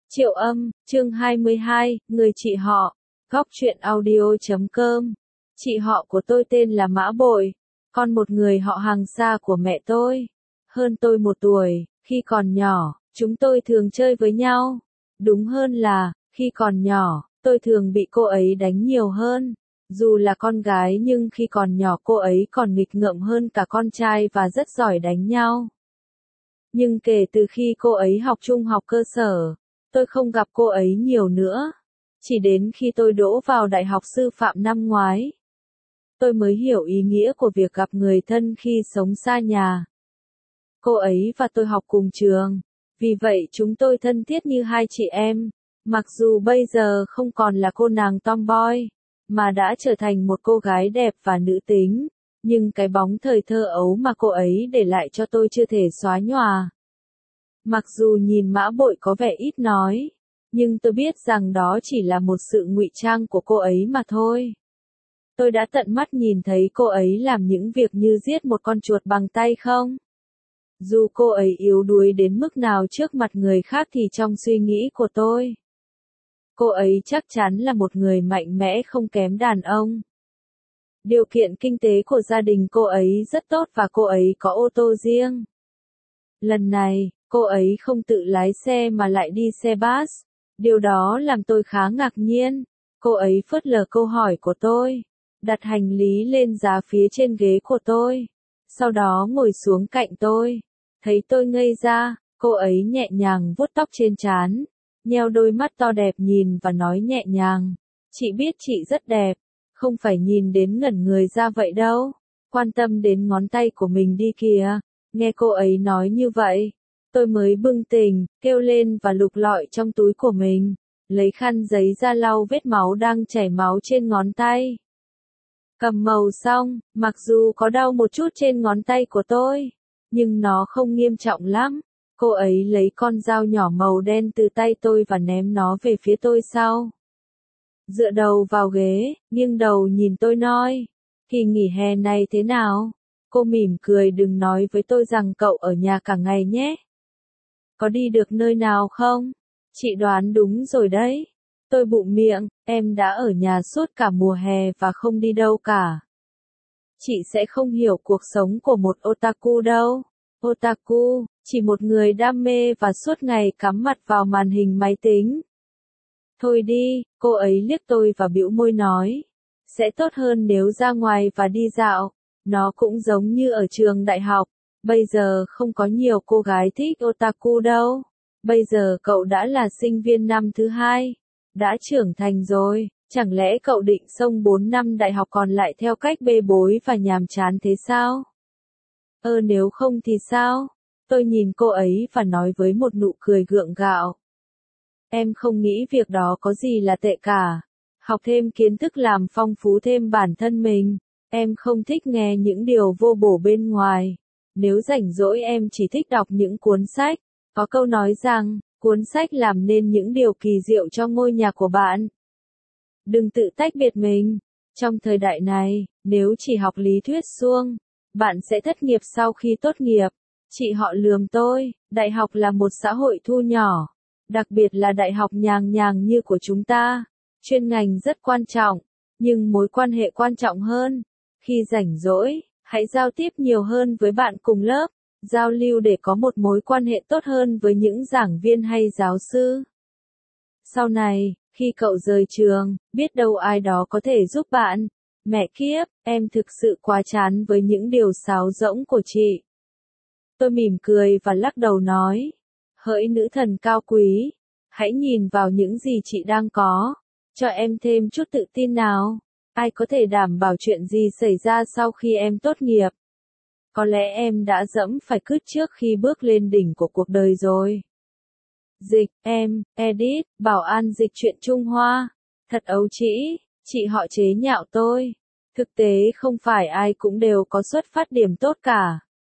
Triệu Âm, chương 22, người chị họ, góc truyện audio.com. Chị họ của tôi tên là Mã Bội, con một người họ hàng xa của mẹ tôi. Hơn tôi 1 tuổi, khi còn nhỏ, chúng tôi thường chơi với nhau. Đúng hơn là, khi còn nhỏ, tôi thường bị cô ấy đánh nhiều hơn. Dù là con gái nhưng khi còn nhỏ cô ấy còn nghịch ngợm hơn cả con trai và rất giỏi đánh nhau. Nhưng kể từ khi cô ấy học trung học cơ sở, tôi không gặp cô ấy nhiều nữa. Chỉ đến khi tôi đỗ vào Đại học Sư phạm năm ngoái, tôi mới hiểu ý nghĩa của việc gặp người thân khi sống xa nhà. Cô ấy và tôi học cùng trường, vì vậy chúng tôi thân thiết như hai chị em. Mặc dù bây giờ không còn là cô nàng tomboy, mà đã trở thành một cô gái đẹp và nữ tính, nhưng cái bóng thời thơ ấu mà cô ấy để lại cho tôi chưa thể xóa nhòa. Mặc dù nhìn Mã Bội có vẻ ít nói, nhưng tôi biết rằng đó chỉ là một sự ngụy trang của cô ấy mà thôi. Tôi đã tận mắt nhìn thấy cô ấy làm những việc như giết một con chuột bằng tay không? Dù cô ấy yếu đuối đến mức nào trước mặt người khác thì trong suy nghĩ của tôi, cô ấy chắc chắn là một người mạnh mẽ không kém đàn ông. Điều kiện kinh tế của gia đình cô ấy rất tốt và cô ấy có ô tô riêng. Lần này, cô ấy không tự lái xe mà lại đi xe bus. Điều đó làm tôi khá ngạc nhiên. Cô ấy phớt lờ câu hỏi của tôi, đặt hành lý lên giá phía trên ghế của tôi, sau đó ngồi xuống cạnh tôi. Thấy tôi ngây ra, cô ấy nhẹ nhàng vuốt tóc trên trán, nheo đôi mắt to đẹp nhìn và nói nhẹ nhàng, chị biết chị rất đẹp, không phải nhìn đến ngẩn người ra vậy đâu, quan tâm đến ngón tay của mình đi kìa. Nghe cô ấy nói như vậy, tôi mới bừng tỉnh, kêu lên và lục lọi trong túi của mình, lấy khăn giấy ra lau vết máu đang chảy máu trên ngón tay. Cầm màu xong, mặc dù có đau một chút trên ngón tay của tôi, nhưng nó không nghiêm trọng lắm. Cô ấy lấy con dao nhỏ màu đen từ tay tôi và ném nó về phía tôi sau. Dựa đầu vào ghế, nghiêng đầu nhìn tôi nói, kỳ nghỉ hè này thế nào? Cô mỉm cười, đừng nói với tôi rằng cậu ở nhà cả ngày nhé. Có đi được nơi nào không? Chị đoán đúng rồi đấy. Tôi bụm miệng, em đã ở nhà suốt cả mùa hè và không đi đâu cả. Chị sẽ không hiểu cuộc sống của một otaku đâu. Otaku, chỉ một người đam mê và suốt ngày cắm mặt vào màn hình máy tính. Thôi đi, cô ấy liếc tôi và bĩu môi nói. Sẽ tốt hơn nếu ra ngoài và đi dạo. Nó cũng giống như ở trường đại học. Bây giờ không có nhiều cô gái thích otaku đâu. Bây giờ cậu đã là sinh viên năm thứ 2. Đã trưởng thành rồi. Chẳng lẽ cậu định xông 4 năm đại học còn lại theo cách bê bối và nhàm chán thế sao? Nếu không thì sao? Tôi nhìn cô ấy và nói với một nụ cười gượng gạo. Em không nghĩ việc đó có gì là tệ cả. Học thêm kiến thức làm phong phú thêm bản thân mình. Em không thích nghe những điều vô bổ bên ngoài. Nếu rảnh rỗi em chỉ thích đọc những cuốn sách. Có câu nói rằng, cuốn sách làm nên những điều kỳ diệu cho ngôi nhà của bạn. Đừng tự tách biệt mình. Trong thời đại này, nếu chỉ học lý thuyết suông, bạn sẽ thất nghiệp sau khi tốt nghiệp. Chị họ lườm tôi, đại học là một xã hội thu nhỏ. Đặc biệt là đại học nhàng nhàng như của chúng ta. Chuyên ngành rất quan trọng, nhưng mối quan hệ quan trọng hơn. Khi rảnh rỗi, hãy giao tiếp nhiều hơn với bạn cùng lớp, giao lưu để có một mối quan hệ tốt hơn với những giảng viên hay giáo sư. Sau này, khi cậu rời trường, biết đâu ai đó có thể giúp bạn. Mẹ kiếp, em thực sự quá chán với những điều sáo rỗng của chị. Tôi mỉm cười và lắc đầu nói, hỡi nữ thần cao quý, hãy nhìn vào những gì chị đang có, cho em thêm chút tự tin nào. Ai có thể đảm bảo chuyện gì xảy ra sau khi em tốt nghiệp? Có lẽ em đã dẫm phải cứt trước khi bước lên đỉnh của cuộc đời rồi. Dịch, em, edit, bảo an dịch truyện Trung Hoa. Thật ấu trĩ, chị họ chế nhạo tôi. Thực tế không phải ai cũng đều có xuất phát điểm tốt cả.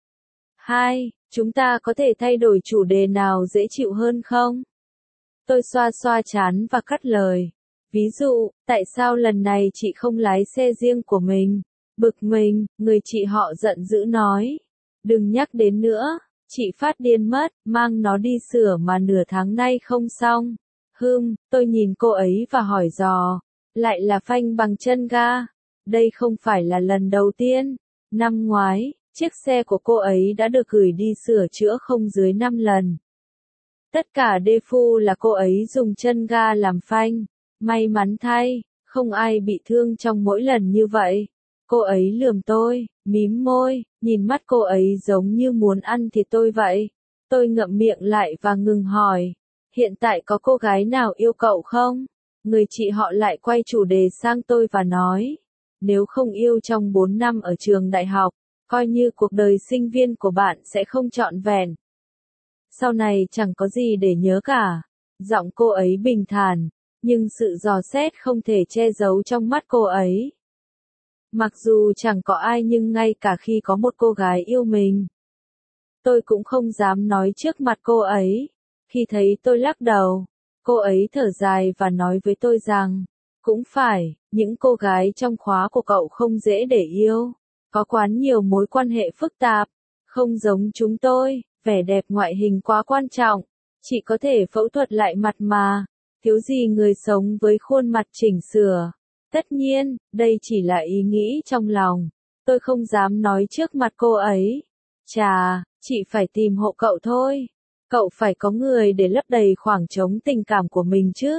2. Chúng ta có thể thay đổi chủ đề nào dễ chịu hơn không? Tôi xoa xoa trán và cắt lời. Ví dụ, tại sao lần này chị không lái xe riêng của mình? Bực mình, người chị họ giận dữ nói. Đừng nhắc đến nữa, Chị phát điên mất, mang nó đi sửa mà nửa tháng nay không xong. Tôi nhìn cô ấy và hỏi dò, lại là phanh bằng chân ga. Đây không phải là lần đầu tiên. Năm ngoái, chiếc xe của cô ấy đã được gửi đi sửa chữa không dưới 5 lần. Tất cả defu là cô ấy dùng chân ga làm phanh. May mắn thay, không ai bị thương trong mỗi lần như vậy. Cô ấy lườm tôi, mím môi, nhìn mắt cô ấy giống như muốn ăn thịt tôi vậy. Tôi ngậm miệng lại và ngừng hỏi, hiện tại có cô gái nào yêu cậu không? Người chị họ lại quay chủ đề sang tôi và nói, nếu không yêu trong 4 năm ở trường đại học, coi như cuộc đời sinh viên của bạn sẽ không trọn vẹn. Sau này chẳng có gì để nhớ cả. Giọng cô ấy bình thản, nhưng sự dò xét không thể che giấu trong mắt cô ấy. Mặc dù chẳng có ai nhưng ngay cả khi có một cô gái yêu mình, tôi cũng không dám nói trước mặt cô ấy. Khi thấy tôi lắc đầu, cô ấy thở dài và nói với tôi rằng, cũng phải, những cô gái trong khóa của cậu không dễ để yêu, có quá nhiều mối quan hệ phức tạp, không giống chúng tôi, vẻ đẹp ngoại hình quá quan trọng, chỉ có thể phẫu thuật lại mặt mà, thiếu gì người sống với khuôn mặt chỉnh sửa. Tất nhiên, đây chỉ là ý nghĩ trong lòng, tôi không dám nói trước mặt cô ấy. Chà, chị phải tìm hộ cậu thôi. Cậu phải có người để lấp đầy khoảng trống tình cảm của mình chứ.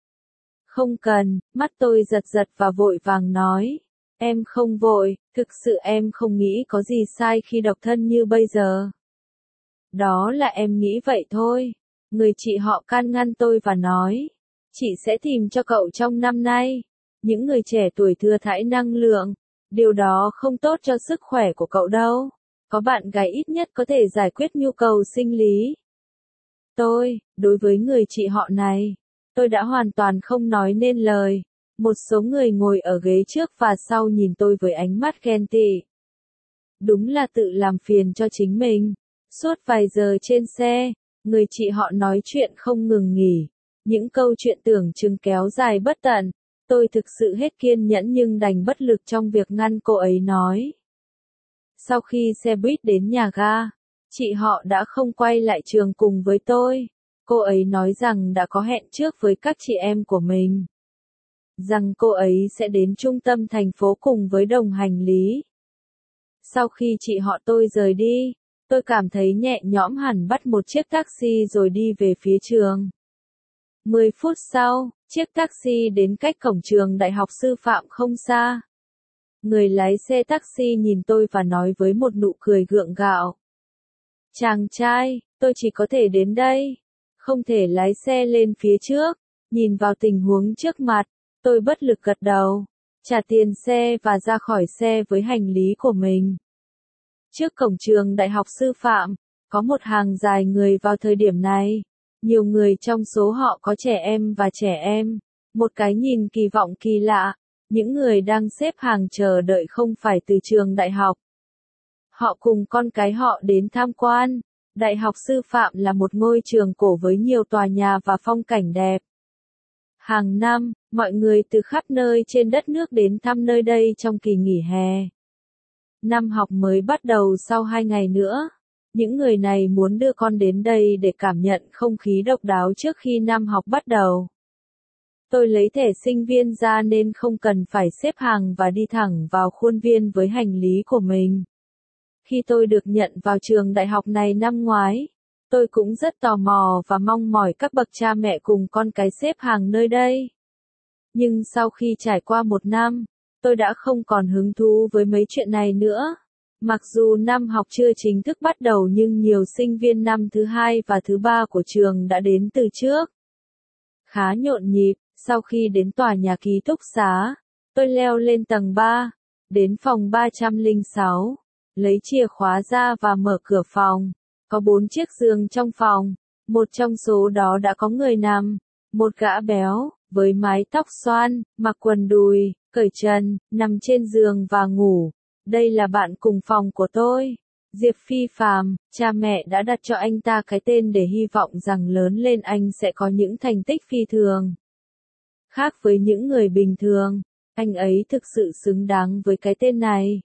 Không cần, mắt tôi giật giật và vội vàng nói. Em không vội, thực sự em không nghĩ có gì sai khi độc thân như bây giờ. Đó là em nghĩ vậy thôi. Người chị họ can ngăn tôi và nói. Chị sẽ tìm cho cậu trong năm nay. Những người trẻ tuổi thừa thãi năng lượng. Điều đó không tốt cho sức khỏe của cậu đâu. Có bạn gái ít nhất có thể giải quyết nhu cầu sinh lý. Đối với người chị họ này, tôi đã hoàn toàn không nói nên lời. Một số người ngồi ở ghế trước và sau nhìn tôi với ánh mắt ghen tị. Đúng là tự làm phiền cho chính mình. Suốt vài giờ trên xe, người chị họ nói chuyện không ngừng nghỉ. Những câu chuyện tưởng chừng kéo dài bất tận. Tôi thực sự hết kiên nhẫn nhưng đành bất lực trong việc ngăn cô ấy nói. Sau khi xe buýt đến nhà ga, chị họ đã không quay lại trường cùng với tôi. Cô ấy nói rằng đã có hẹn trước với các chị em của mình. Rằng cô ấy sẽ đến trung tâm thành phố cùng với đồng hành lý. Sau khi chị họ tôi rời đi, tôi cảm thấy nhẹ nhõm hẳn bắt một chiếc taxi rồi đi về phía trường. 10 phút sau, chiếc taxi đến cách cổng trường đại học sư phạm không xa. Người lái xe taxi nhìn tôi và nói với một nụ cười gượng gạo. Chàng trai, tôi chỉ có thể đến đây. Không thể lái xe lên phía trước. Nhìn vào tình huống trước mặt, tôi bất lực gật đầu. Trả tiền xe và ra khỏi xe với hành lý của mình. Trước cổng trường đại học sư phạm, có một hàng dài người vào thời điểm này. Nhiều người trong số họ có trẻ em và trẻ em. Một cái nhìn kỳ vọng kỳ lạ. Những người đang xếp hàng chờ đợi không phải từ trường đại học. Họ cùng con cái họ đến tham quan. Đại học sư phạm là một ngôi trường cổ với nhiều tòa nhà và phong cảnh đẹp. Hàng năm, mọi người từ khắp nơi trên đất nước đến thăm nơi đây trong kỳ nghỉ hè. Năm học mới bắt đầu sau 2 ngày nữa. Những người này muốn đưa con đến đây để cảm nhận không khí độc đáo trước khi năm học bắt đầu. Tôi lấy thẻ sinh viên ra nên không cần phải xếp hàng và đi thẳng vào khuôn viên với hành lý của mình. Khi tôi được nhận vào trường đại học này năm ngoái, tôi cũng rất tò mò và mong mỏi các bậc cha mẹ cùng con cái xếp hàng nơi đây. Nhưng sau khi trải qua 1 năm, tôi đã không còn hứng thú với mấy chuyện này nữa. Mặc dù năm học chưa chính thức bắt đầu nhưng nhiều sinh viên năm thứ 2 và thứ 3 của trường đã đến từ trước. Khá nhộn nhịp, sau khi đến tòa nhà ký túc xá, tôi leo lên tầng 3, đến phòng 306, lấy chìa khóa ra và mở cửa phòng. Có 4 chiếc giường trong phòng, một trong số đó đã có người nằm, một gã béo, với mái tóc xoăn, mặc quần đùi, cởi trần, nằm trên giường và ngủ. Đây là bạn cùng phòng của tôi, Diệp Phi Phàm. Cha mẹ đã đặt cho anh ta cái tên để hy vọng rằng lớn lên anh sẽ có những thành tích phi thường. Khác với những người bình thường, anh ấy thực sự xứng đáng với cái tên này.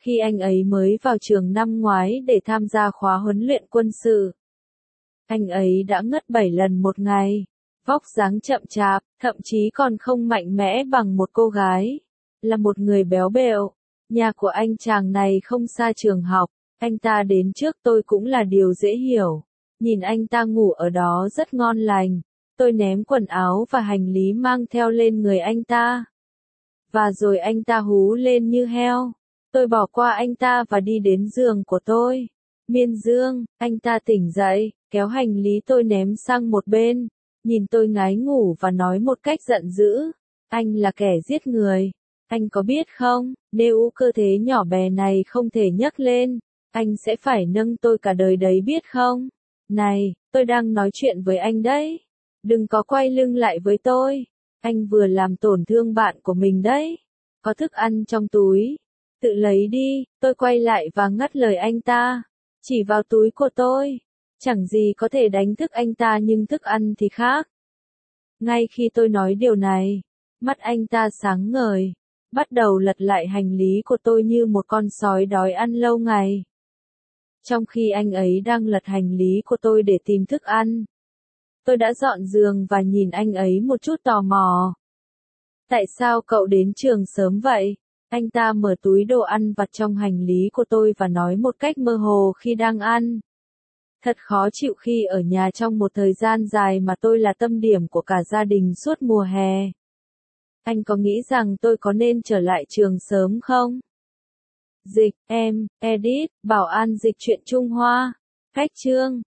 Khi anh ấy mới vào trường năm ngoái để tham gia khóa huấn luyện quân sự, anh ấy đã ngất 7 lần một ngày, vóc dáng chậm chạp, thậm chí còn không mạnh mẽ bằng một cô gái, là một người béo bẹo. Nhà của anh chàng này không xa trường học, anh ta đến trước tôi cũng là điều dễ hiểu. Nhìn anh ta ngủ ở đó rất ngon lành, tôi ném quần áo và hành lý mang theo lên người anh ta. Và rồi anh ta hú lên như heo. Tôi bỏ qua anh ta và đi đến giường của tôi. Miên Dương, anh ta tỉnh dậy, kéo hành lý tôi ném sang một bên, nhìn tôi ngái ngủ và nói một cách giận dữ. Anh là kẻ giết người. Anh có biết không, nếu cơ thể nhỏ bé này không thể nhấc lên, anh sẽ phải nâng tôi cả đời đấy biết không? Này, tôi đang nói chuyện với anh đấy. Đừng có quay lưng lại với tôi. Anh vừa làm tổn thương bạn của mình đấy. Có thức ăn trong túi. Tự lấy đi, tôi quay lại và ngắt lời anh ta. Chỉ vào túi của tôi. Chẳng gì có thể đánh thức anh ta nhưng thức ăn thì khác. Ngay khi tôi nói điều này, mắt anh ta sáng ngời, bắt đầu lật lại hành lý của tôi như một con sói đói ăn lâu ngày. Trong khi anh ấy đang lật hành lý của tôi để tìm thức ăn, tôi đã dọn giường và nhìn anh ấy một chút tò mò. Tại sao cậu đến trường sớm vậy? Anh ta mở túi đồ ăn vặt trong hành lý của tôi và nói một cách mơ hồ khi đang ăn. Thật khó chịu khi ở nhà trong một thời gian dài mà tôi là tâm điểm của cả gia đình suốt mùa hè. Anh có nghĩ rằng tôi có nên trở lại trường sớm không? Dịch, edit, Bảo An dịch truyện Trung Hoa. Cách chương